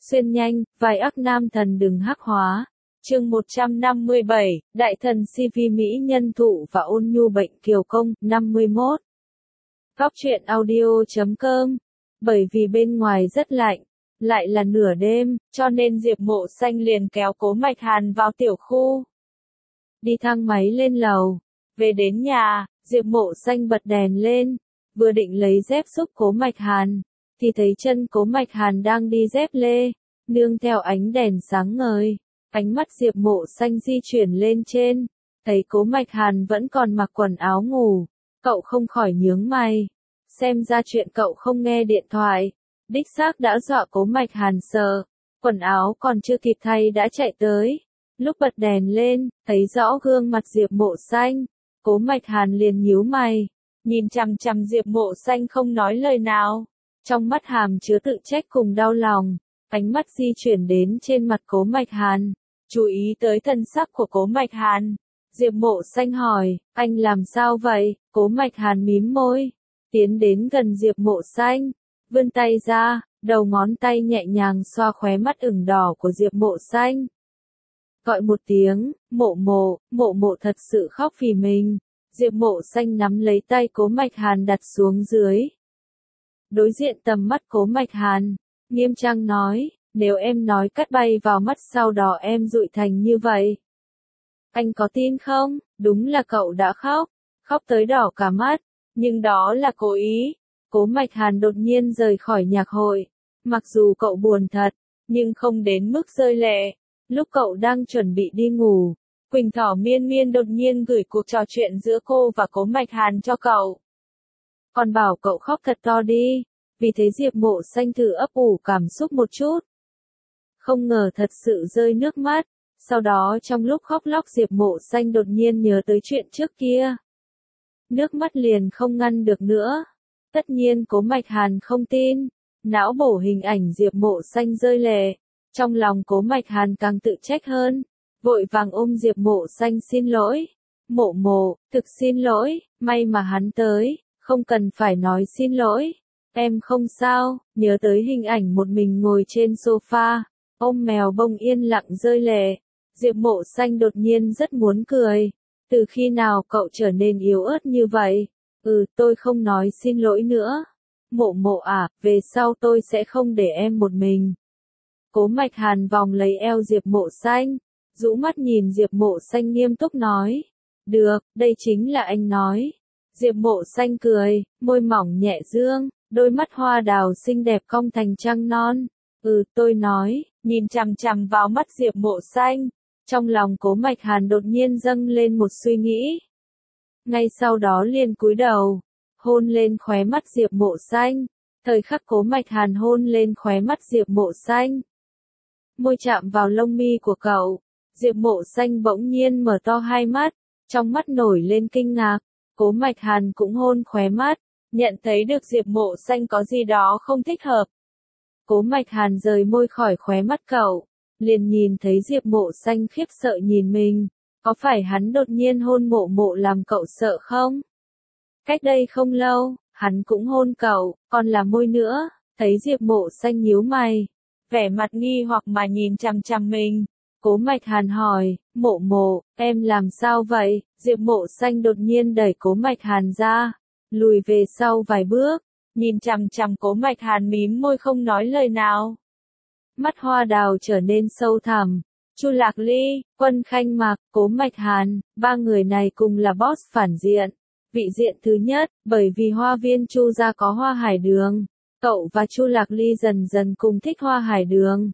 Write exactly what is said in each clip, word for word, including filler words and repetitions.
Xuyên nhanh, vai ác nam thần đừng hắc hóa. Chương một trăm năm mươi bảy, Đại thần xê vê Mỹ nhân thụ và ôn nhu bệnh kiều công, năm mươi mốt. Góc truyện audio chấm com. Bởi vì bên ngoài rất lạnh, lại là nửa đêm, cho nên Diệp Mộ Xanh liền kéo Cố Mạch Hàn vào tiểu khu. Đi thang máy lên lầu. Về đến nhà, Diệp Mộ Xanh bật đèn lên, vừa định lấy dép giúp Cố Mạch Hàn, thì thấy chân Cố Mạch Hàn đang đi dép lê, nương theo ánh đèn sáng ngời. Ánh mắt Diệp Mộ Xanh di chuyển lên trên, thấy Cố Mạch Hàn vẫn còn mặc quần áo ngủ, cậu không khỏi nhướng mày. Xem ra chuyện cậu không nghe điện thoại, đích xác đã dọa Cố Mạch Hàn sợ, quần áo còn chưa kịp thay đã chạy tới. Lúc bật đèn lên, thấy rõ gương mặt Diệp Mộ Xanh, Cố Mạch Hàn liền nhíu mày, nhìn chằm chằm Diệp Mộ Xanh không nói lời nào, trong mắt hàm chứa tự trách cùng đau lòng. Ánh mắt di chuyển đến trên mặt Cố Mạch Hàn, chú ý tới thân sắc của Cố Mạch Hàn. Diệp Mộ Xanh hỏi, anh làm sao vậy? Cố Mạch Hàn mím môi, tiến đến gần Diệp Mộ Xanh, vươn tay ra, đầu ngón tay nhẹ nhàng xoa khóe mắt ửng đỏ của Diệp Mộ Xanh. Gọi một tiếng, Mộ Mộ, Mộ Mộ thật sự khóc vì mình. Diệp Mộ Xanh nắm lấy tay Cố Mạch Hàn đặt xuống dưới. Đối diện tầm mắt Cố Mạch Hàn, nghiêm trang nói, nếu em nói cắt bay vào mắt sau đó em dụi thành như vậy, anh có tin không? Đúng là cậu đã khóc, khóc tới đỏ cả mắt, nhưng đó là cố ý. Cố Mạch Hàn đột nhiên rời khỏi nhạc hội, mặc dù cậu buồn thật, nhưng không đến mức rơi lệ. Lúc cậu đang chuẩn bị đi ngủ, Quỳnh Thỏ Miên Miên đột nhiên gửi cuộc trò chuyện giữa cô và Cố Mạch Hàn cho cậu. Còn bảo cậu khóc thật to đi, vì thế Diệp Mộ Xanh thử ấp ủ cảm xúc một chút. Không ngờ thật sự rơi nước mắt, sau đó trong lúc khóc lóc Diệp Mộ Xanh đột nhiên nhớ tới chuyện trước kia. Nước mắt liền không ngăn được nữa. Tất nhiên Cố Mạch Hàn không tin, não bổ hình ảnh Diệp Mộ Xanh rơi lệ. Trong lòng Cố Mạch Hàn càng tự trách hơn, vội vàng ôm Diệp Mộ Xanh xin lỗi. Mộ Mộ, thực xin lỗi, may mà hắn tới, không cần phải nói xin lỗi. Em không sao. Nhớ tới hình ảnh một mình ngồi trên sofa, ôm mèo bông yên lặng rơi lệ. Diệp Mộ Xanh đột nhiên rất muốn cười. Từ khi nào cậu trở nên yếu ớt như vậy? Ừ, tôi không nói xin lỗi nữa. Mộ Mộ à, về sau tôi sẽ không để em một mình. Cố Mạch Hàn vòng lấy eo Diệp Mộ Xanh, rũ mắt nhìn Diệp Mộ Xanh nghiêm túc nói. Được, đây chính là anh nói. Diệp Mộ Xanh cười, môi mỏng nhẹ dương, đôi mắt hoa đào xinh đẹp cong thành trăng non. Ừ, tôi nói, nhìn chằm chằm vào mắt Diệp Mộ Xanh. Trong lòng Cố Mạch Hàn đột nhiên dâng lên một suy nghĩ. Ngay sau đó liền cúi đầu, hôn lên khóe mắt Diệp Mộ Xanh. Thời khắc Cố Mạch Hàn hôn lên khóe mắt Diệp Mộ Xanh, môi chạm vào lông mi của cậu, Diệp Mộ Xanh bỗng nhiên mở to hai mắt, trong mắt nổi lên kinh ngạc. Cố Mạch Hàn cũng hôn khóe mắt, nhận thấy được Diệp Mộ Xanh có gì đó không thích hợp. Cố Mạch Hàn rời môi khỏi khóe mắt cậu, liền nhìn thấy Diệp Mộ Xanh khiếp sợ nhìn mình. Có phải hắn đột nhiên hôn Mộ Mộ làm cậu sợ không? Cách đây không lâu, hắn cũng hôn cậu, còn là môi nữa. Thấy Diệp Mộ Xanh nhíu mày, vẻ mặt nghi hoặc mà nhìn chằm chằm mình. Cố Mạch Hàn hỏi, Mộ Mộ, em làm sao vậy? Diệp Mộ Xanh đột nhiên đẩy Cố Mạch Hàn ra, lùi về sau vài bước, nhìn chằm chằm Cố Mạch Hàn mím môi không nói lời nào. Mắt hoa đào trở nên sâu thẳm. Chu Lạc Ly, Quân Khanh Mạc, Cố Mạch Hàn, ba người này cùng là boss phản diện. Vị diện thứ nhất, bởi vì hoa viên Chu gia có hoa hải đường, cậu và Chu Lạc Ly dần dần cùng thích hoa hải đường.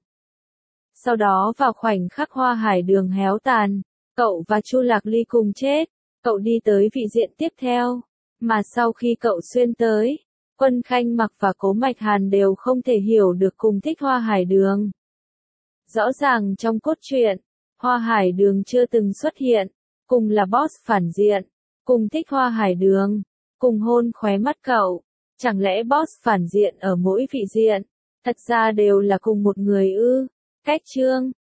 Sau đó vào khoảnh khắc hoa hải đường héo tàn, cậu và Chu Lạc Ly cùng chết, cậu đi tới vị diện tiếp theo. Mà sau khi cậu xuyên tới, Quân Khanh Mặc và Cố Mạch Hàn đều không thể hiểu được cùng thích hoa hải đường. Rõ ràng trong cốt truyện, hoa hải đường chưa từng xuất hiện, cùng là boss phản diện, cùng thích hoa hải đường, cùng hôn khóe mắt cậu. Chẳng lẽ boss phản diện ở mỗi vị diện, thật ra đều là cùng một người ư? Cách chương,